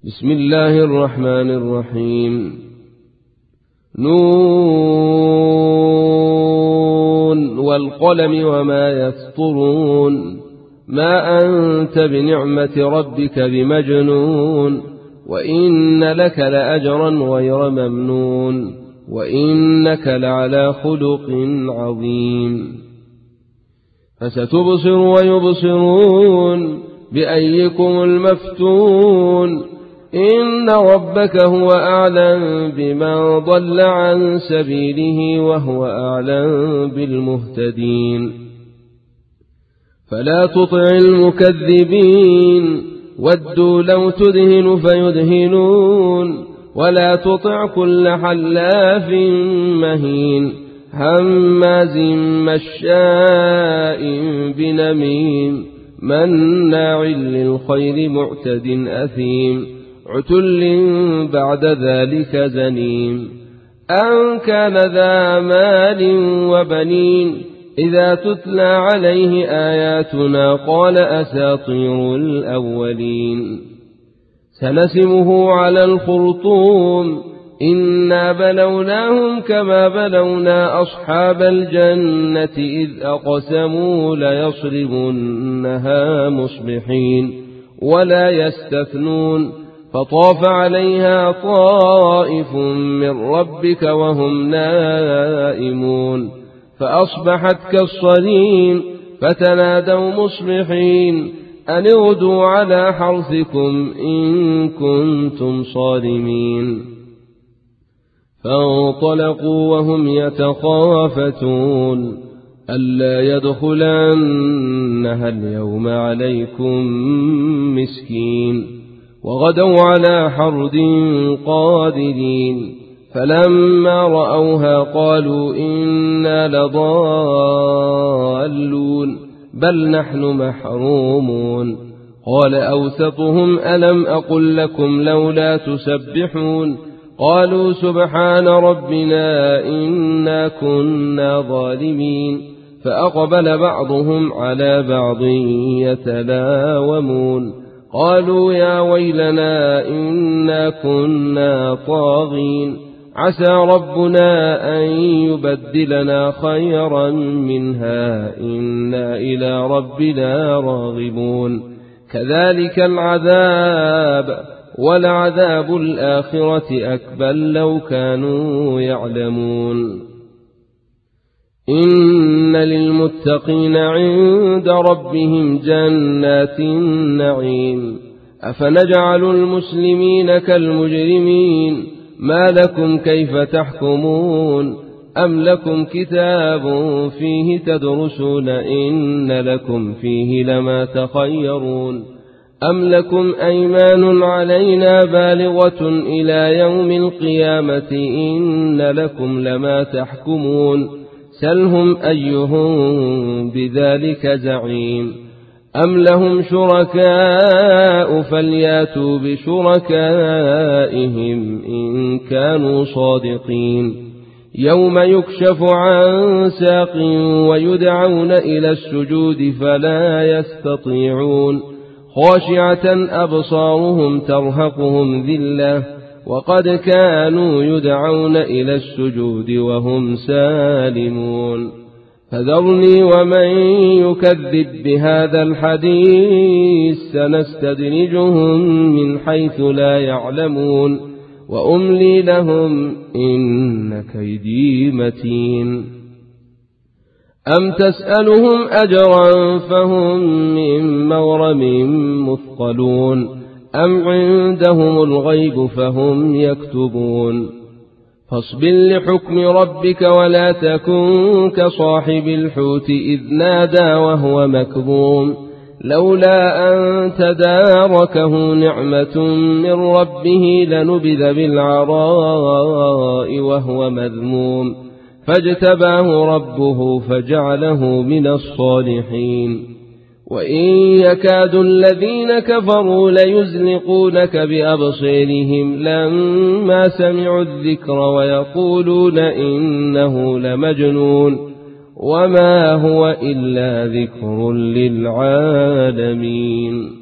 بسم الله الرحمن الرحيم. نون والقلم وما يسطرون ما أنت بنعمة ربك بمجنون وإن لك لأجرا غير ممنون وإنك لعلى خلق عظيم. فستبصر ويبصرون بأيكم المفتون إن ربك هو أعلم بمن ضل عن سبيله وهو أعلم بالمهتدين. فلا تطع المكذبين ودوا لو تدهن فيدهنون ولا تطع كل حلاف مهين هماز مشاء بنميم مناع للخير معتد أثيم عتل بعد ذلك زنيم أن كان ذا مال وبنين إذا تتلى عليه آياتنا قال أساطير الأولين. سنسمه على الخرطوم إنا بلوناهم كما بلونا أصحاب الجنة إذ أقسموا ليصرمنها مصبحين ولا يستثنون فطاف عليها طائف من ربك وهم نائمون فأصبحت كالصريم فتنادوا مصبحين أن اغدوا على حرثكم إن كنتم صارمين. فانطلقوا وهم يتخافتون ألا يدخلنها اليوم عليكم مسكين وغدوا على حرد قادرين فلما رأوها قالوا إنا لضالون بل نحن محرومون. قال أوسطهم ألم أقل لكم لولا تسبحون قالوا سبحان ربنا إنا كنا ظالمين. فأقبل بعضهم على بعض يتلاومون قالوا يا ويلنا إنا كنا طاغين عسى ربنا أن يبدلنا خيرا منها إنا إلى ربنا راغبون. كذلك العذاب ولعذاب الآخرة أكبر لو كانوا يعلمون. إن للمتقين عند ربهم جنات النعيم أفنجعل المسلمين كالمجرمين ما لكم كيف تحكمون أم لكم كتاب فيه تدرسون إن لكم فيه لما تخيرون أم لكم أيمان علينا بالغة إلى يوم القيامة إن لكم لما تحكمون سلهم أيهم بذلك زعيم أم لهم شركاء فلياتوا بشركائهم إن كانوا صادقين. يوم يكشف عن ساق ويدعون إلى السجود فلا يستطيعون خاشعة أبصارهم ترهقهم ذلة وقد كانوا يدعون إلى السجود وهم سالمون. فذرني ومن يكذب بهذا الحديث سنستدرجهم من حيث لا يعلمون وأملي لهم إن كيدي متين. أم تسألهم أجرا فهم من مغرم مثقلون أم عندهم الغيب فهم يكتبون. فاصبر لحكم ربك ولا تكن كصاحب الحوت إذ نادى وهو مكظوم لولا أن تداركه نعمة من ربه لنبذ بالعراء وهو مذموم فاجتباه ربه فجعله من الصالحين. وإن يكاد الذين كفروا ليزلقونك بأبصيرهم لما سمعوا الذكر ويقولون إنه لمجنون وما هو إلا ذكر للعالمين.